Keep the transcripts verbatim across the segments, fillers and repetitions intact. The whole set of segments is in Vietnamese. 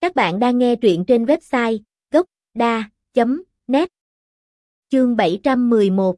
Các bạn đang nghe truyện trên website gốc đa chấm net. Chương bảy trăm mười một.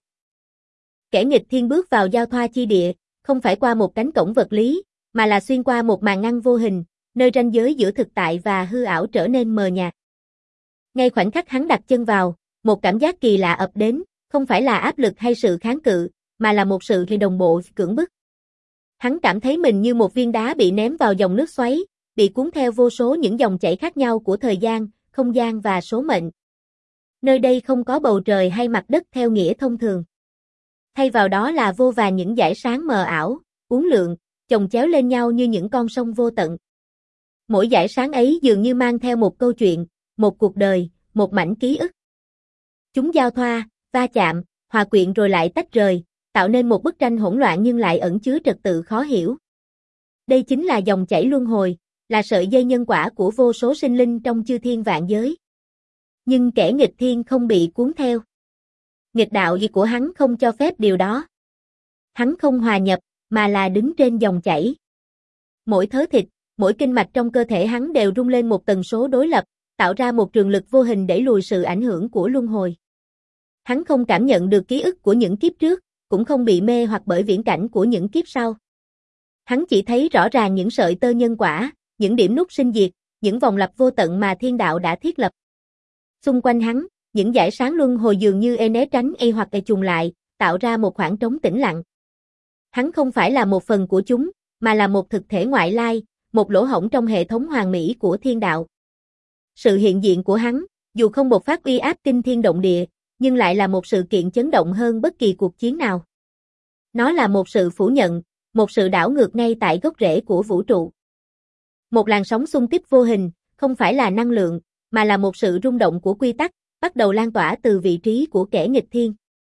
Kẻ nghịch thiên bước vào giao thoa chi địa, không phải qua một cánh cổng vật lý, mà là xuyên qua một màn ngăn vô hình, nơi ranh giới giữa thực tại và hư ảo trở nên mờ nhạt. Ngay khoảnh khắc hắn đặt chân vào, một cảm giác kỳ lạ ập đến, không phải là áp lực hay sự kháng cự, mà là một sự đồng bộ cưỡng bức. Hắn cảm thấy mình như một viên đá bị ném vào dòng nước xoáy, bị cuốn theo vô số những dòng chảy khác nhau của thời gian, không gian và số mệnh. Nơi đây không có bầu trời hay mặt đất theo nghĩa thông thường. Thay vào đó là vô vàn những dải sáng mờ ảo, uốn lượn, chồng chéo lên nhau như những con sông vô tận. Mỗi dải sáng ấy dường như mang theo một câu chuyện, một cuộc đời, một mảnh ký ức. Chúng giao thoa, va chạm, hòa quyện rồi lại tách rời, tạo nên một bức tranh hỗn loạn nhưng lại ẩn chứa trật tự khó hiểu. Đây chính là dòng chảy luân hồi, là sợi dây nhân quả của vô số sinh linh trong chư thiên vạn giới. Nhưng kẻ nghịch thiên không bị cuốn theo. Nghịch đạo gì của hắn không cho phép điều đó. Hắn không hòa nhập, mà là đứng trên dòng chảy. Mỗi thớ thịt, mỗi kinh mạch trong cơ thể hắn đều rung lên một tần số đối lập, tạo ra một trường lực vô hình đẩy lùi sự ảnh hưởng của luân hồi. Hắn không cảm nhận được ký ức của những kiếp trước, cũng không bị mê hoặc bởi viễn cảnh của những kiếp sau. Hắn chỉ thấy rõ ràng những sợi tơ nhân quả, những điểm nút sinh diệt, những vòng lặp vô tận mà thiên đạo đã thiết lập. Xung quanh hắn, những dải sáng luân hồi dường như e né tránh e hoặc e trùng lại, tạo ra một khoảng trống tĩnh lặng. Hắn không phải là một phần của chúng, mà là một thực thể ngoại lai, một lỗ hổng trong hệ thống hoàn mỹ của thiên đạo. Sự hiện diện của hắn, dù không bộc phát uy áp kinh thiên động địa, nhưng lại là một sự kiện chấn động hơn bất kỳ cuộc chiến nào. Nó là một sự phủ nhận, một sự đảo ngược ngay tại gốc rễ của vũ trụ. Một làn sóng xung kích vô hình, không phải là năng lượng, mà là một sự rung động của quy tắc, bắt đầu lan tỏa từ vị trí của kẻ nghịch thiên.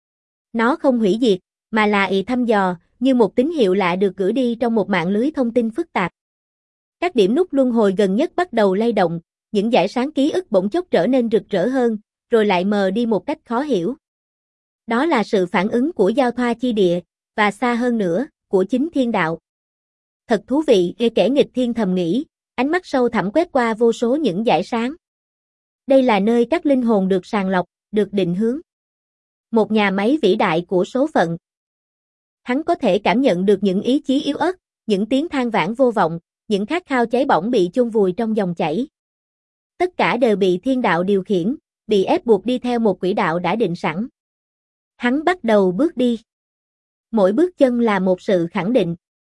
Nó không hủy diệt, mà là ý thăm dò, như một tín hiệu lạ được gửi đi trong một mạng lưới thông tin phức tạp. Các điểm nút luân hồi gần nhất bắt đầu lay động, những dải sáng ký ức bỗng chốc trở nên rực rỡ hơn, rồi lại mờ đi một cách khó hiểu. Đó là sự phản ứng của giao thoa chi địa, và xa hơn nữa, của chính thiên đạo. Thật thú vị, kẻ nghịch thiên thầm nghĩ, ánh mắt sâu thẳm quét qua vô số những dải sáng. Đây là nơi các linh hồn được sàng lọc, được định hướng. Một nhà máy vĩ đại của số phận. Hắn có thể cảm nhận được những ý chí yếu ớt, những tiếng than vãn vô vọng, những khát khao cháy bỏng bị chôn vùi trong dòng chảy. Tất cả đều bị thiên đạo điều khiển, bị ép buộc đi theo một quỹ đạo đã định sẵn. Hắn bắt đầu bước đi. Mỗi bước chân là một sự khẳng định.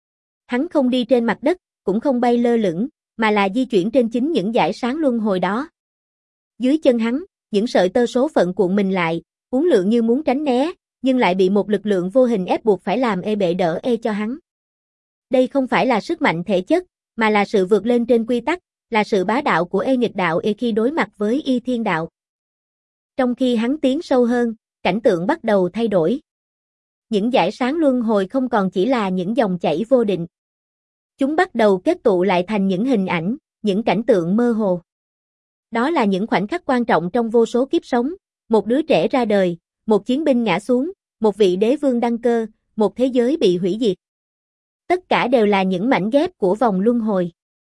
Hắn không đi trên mặt đất, cũng không bay lơ lửng, mà là di chuyển trên chính những dải sáng luân hồi đó. Dưới chân hắn, những sợi tơ số phận cuộn mình lại, uốn lượn như muốn tránh né, nhưng lại bị một lực lượng vô hình ép buộc phải làm ê bệ đỡ ê cho hắn. Đây không phải là sức mạnh thể chất, mà là sự vượt lên trên quy tắc, là sự bá đạo của ê nghịch đạo ê khi đối mặt với y thiên đạo. Trong khi hắn tiến sâu hơn, cảnh tượng bắt đầu thay đổi. Những dải sáng luân hồi không còn chỉ là những dòng chảy vô định. Chúng bắt đầu kết tụ lại thành những hình ảnh, những cảnh tượng mơ hồ. Đó là những khoảnh khắc quan trọng trong vô số kiếp sống, một đứa trẻ ra đời, một chiến binh ngã xuống, một vị đế vương đăng cơ, một thế giới bị hủy diệt. Tất cả đều là những mảnh ghép của vòng luân hồi.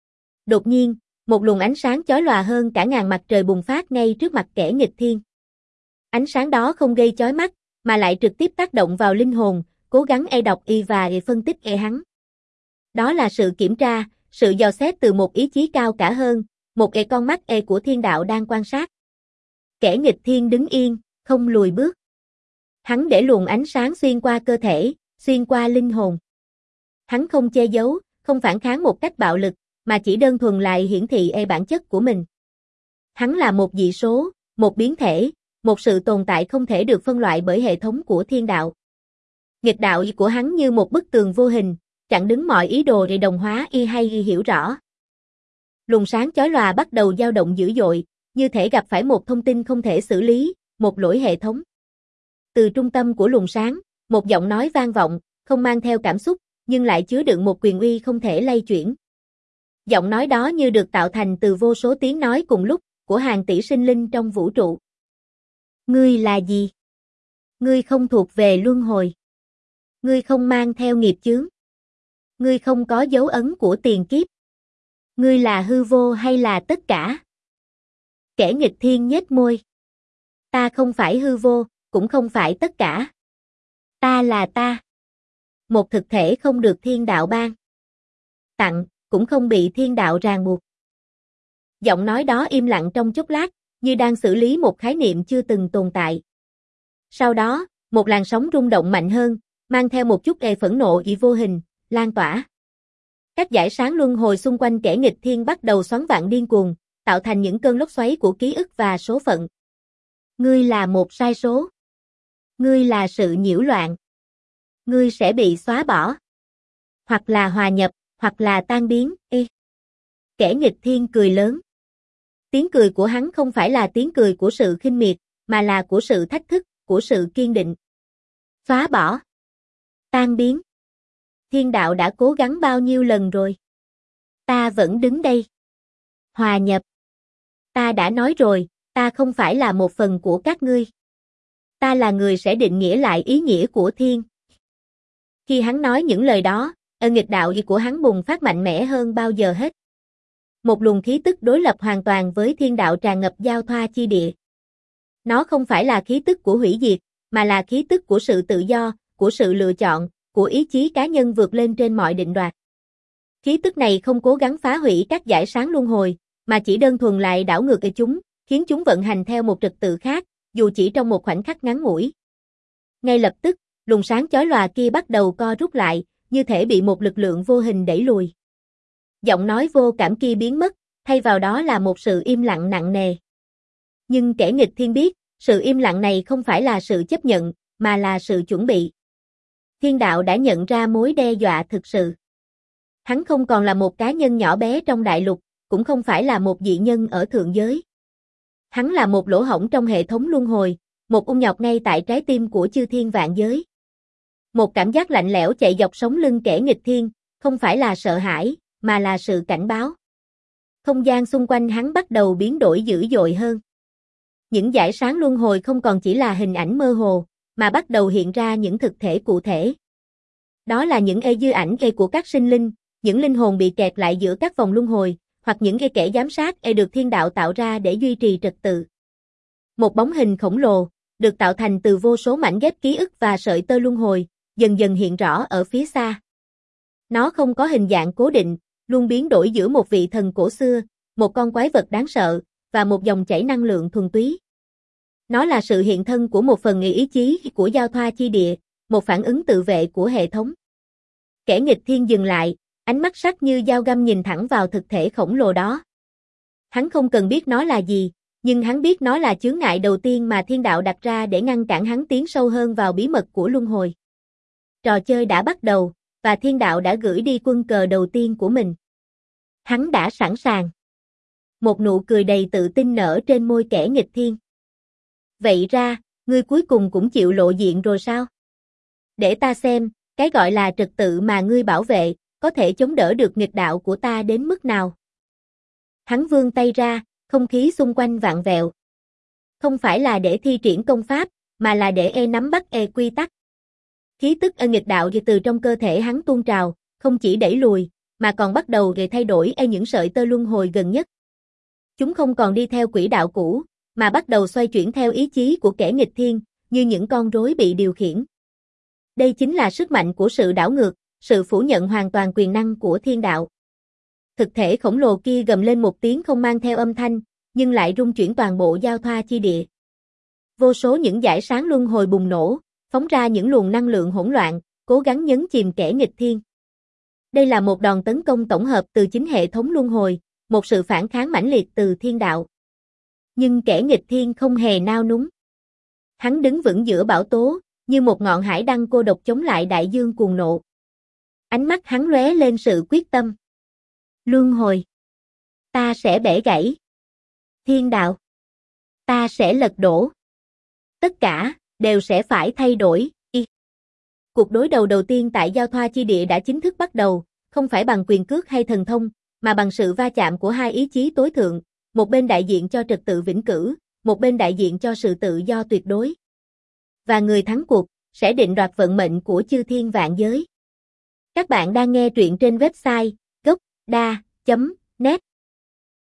Đột nhiên, một luồng ánh sáng chói lòa hơn cả ngàn mặt trời bùng phát ngay trước mặt kẻ nghịch thiên. Ánh sáng đó không gây chói mắt, mà lại trực tiếp tác động vào linh hồn, cố gắng e đọc y và e phân tích e hắn. Đó là sự kiểm tra, sự dò xét từ một ý chí cao cả hơn, một e con mắt e của thiên đạo đang quan sát. Kẻ nghịch thiên đứng yên, không lùi bước. Hắn để luồng ánh sáng xuyên qua cơ thể, xuyên qua linh hồn. Hắn không che giấu, không phản kháng một cách bạo lực, mà chỉ đơn thuần lại hiển thị e bản chất của mình. Hắn là một dị số, một biến thể, một sự tồn tại không thể được phân loại bởi hệ thống của thiên đạo. Nghịch đạo của hắn như một bức tường vô hình, chặn đứng mọi ý đồ để đồng hóa y hay y hiểu rõ. Luồng sáng chói lòa bắt đầu dao động dữ dội, như thể gặp phải một thông tin không thể xử lý, một lỗi hệ thống. Từ trung tâm của luồng sáng, một giọng nói vang vọng, không mang theo cảm xúc, nhưng lại chứa đựng một quyền uy không thể lay chuyển. Giọng nói đó như được tạo thành từ vô số tiếng nói cùng lúc, của hàng tỷ sinh linh trong vũ trụ. Ngươi là gì? Ngươi không thuộc về luân hồi. Ngươi không mang theo nghiệp chướng. Ngươi không có dấu ấn của tiền kiếp. Ngươi là hư vô hay là tất cả? Kẻ nghịch thiên nhếch môi. Ta không phải hư vô, cũng không phải tất cả. Ta là ta. Một thực thể không được thiên đạo ban tặng, cũng không bị thiên đạo ràng buộc. Giọng nói đó im lặng trong chốc lát, như đang xử lý một khái niệm chưa từng tồn tại. Sau đó, một làn sóng rung động mạnh hơn, mang theo một chút ê phẫn nộ ý vô hình, lan tỏa. Các dải sáng luân hồi xung quanh kẻ nghịch thiên bắt đầu xoắn vạn điên cuồng, tạo thành những cơn lốc xoáy của ký ức và số phận. Ngươi là một sai số. Ngươi là sự nhiễu loạn. Ngươi sẽ bị xóa bỏ. Hoặc là hòa nhập, hoặc là tan biến, ê. Kẻ nghịch thiên cười lớn. Tiếng cười của hắn không phải là tiếng cười của sự khinh miệt, mà là của sự thách thức, của sự kiên định. Xóa bỏ. Tan biến. Thiên đạo đã cố gắng bao nhiêu lần rồi. Ta vẫn đứng đây. Hòa nhập. Ta đã nói rồi, ta không phải là một phần của các ngươi. Ta là người sẽ định nghĩa lại ý nghĩa của thiên. Khi hắn nói những lời đó, ân nghịch đạo của hắn bùng phát mạnh mẽ hơn bao giờ hết. Một luồng khí tức đối lập hoàn toàn với thiên đạo tràn ngập giao thoa chi địa. Nó không phải là khí tức của hủy diệt, mà là khí tức của sự tự do, của sự lựa chọn, của ý chí cá nhân vượt lên trên mọi định đoạt. Khí tức này không cố gắng phá hủy các dải sáng luân hồi, mà chỉ đơn thuần lại đảo ngược ở chúng, khiến chúng vận hành theo một trật tự khác, dù chỉ trong một khoảnh khắc ngắn ngủi. Ngay lập tức, luồng sáng chói lòa kia bắt đầu co rút lại, như thể bị một lực lượng vô hình đẩy lùi. Giọng nói vô cảm kia biến mất, thay vào đó là một sự im lặng nặng nề. Nhưng kẻ nghịch thiên biết, sự im lặng này không phải là sự chấp nhận, mà là sự chuẩn bị. Thiên đạo đã nhận ra mối đe dọa thực sự. Hắn không còn là một cá nhân nhỏ bé trong đại lục, cũng không phải là một dị nhân ở thượng giới. Hắn là một lỗ hổng trong hệ thống luân hồi, một ung nhọt ngay tại trái tim của chư thiên vạn giới. Một cảm giác lạnh lẽo chạy dọc sống lưng kẻ nghịch thiên, không phải là sợ hãi, mà là sự cảnh báo. Không gian xung quanh hắn bắt đầu biến đổi dữ dội hơn. Những dải sáng luân hồi không còn chỉ là hình ảnh mơ hồ, mà bắt đầu hiện ra những thực thể cụ thể. Đó là những ê dư ảnh ê của các sinh linh, những linh hồn bị kẹt lại giữa các vòng luân hồi, hoặc những ê kẻ giám sát ê được thiên đạo tạo ra để duy trì trật tự. Một bóng hình khổng lồ, được tạo thành từ vô số mảnh ghép ký ức và sợi tơ luân hồi, dần dần hiện rõ ở phía xa. Nó không có hình dạng cố định, luôn biến đổi giữa một vị thần cổ xưa, một con quái vật đáng sợ, và một dòng chảy năng lượng thuần túy. Nó là sự hiện thân của một phần ý chí của giao thoa chi địa, một phản ứng tự vệ của hệ thống. Kẻ nghịch thiên dừng lại, ánh mắt sắc như dao găm nhìn thẳng vào thực thể khổng lồ đó. Hắn không cần biết nó là gì, nhưng hắn biết nó là chướng ngại đầu tiên mà thiên đạo đặt ra để ngăn cản hắn tiến sâu hơn vào bí mật của luân hồi. Trò chơi đã bắt đầu, và thiên đạo đã gửi đi quân cờ đầu tiên của mình. Hắn đã sẵn sàng. Một nụ cười đầy tự tin nở trên môi kẻ nghịch thiên. Vậy ra, ngươi cuối cùng cũng chịu lộ diện rồi sao? Để ta xem, cái gọi là trật tự mà ngươi bảo vệ, có thể chống đỡ được nghịch đạo của ta đến mức nào? Hắn vươn tay ra, không khí xung quanh vạn vẹo. Không phải là để thi triển công pháp, mà là để e nắm bắt e quy tắc. Khí tức ân nghịch đạo từ trong cơ thể hắn tuôn trào, không chỉ đẩy lùi, mà còn bắt đầu gây thay đổi e những sợi tơ luân hồi gần nhất. Chúng không còn đi theo quỹ đạo cũ, mà bắt đầu xoay chuyển theo ý chí của kẻ nghịch thiên, như những con rối bị điều khiển. Đây chính là sức mạnh của sự đảo ngược, sự phủ nhận hoàn toàn quyền năng của thiên đạo. Thực thể khổng lồ kia gầm lên một tiếng không mang theo âm thanh, nhưng lại rung chuyển toàn bộ giao thoa chi địa. Vô số những dải sáng luân hồi bùng nổ, phóng ra những luồng năng lượng hỗn loạn, cố gắng nhấn chìm kẻ nghịch thiên. Đây là một đòn tấn công tổng hợp từ chính hệ thống luân hồi, một sự phản kháng mãnh liệt từ thiên đạo. Nhưng kẻ nghịch thiên không hề nao núng. Hắn đứng vững giữa bão tố, như một ngọn hải đăng cô độc chống lại đại dương cuồng nộ. Ánh mắt hắn lóe lên sự quyết tâm. Luân hồi. Ta sẽ bẻ gãy. Thiên đạo. Ta sẽ lật đổ. Tất cả, đều sẽ phải thay đổi. Y. Cuộc đối đầu đầu tiên tại giao thoa chi địa đã chính thức bắt đầu, không phải bằng quyền cước hay thần thông, mà bằng sự va chạm của hai ý chí tối thượng, một bên đại diện cho trật tự vĩnh cửu, một bên đại diện cho sự tự do tuyệt đối. Và người thắng cuộc, sẽ định đoạt vận mệnh của chư thiên vạn giới. Các bạn đang nghe truyện trên website gốc đa chấm net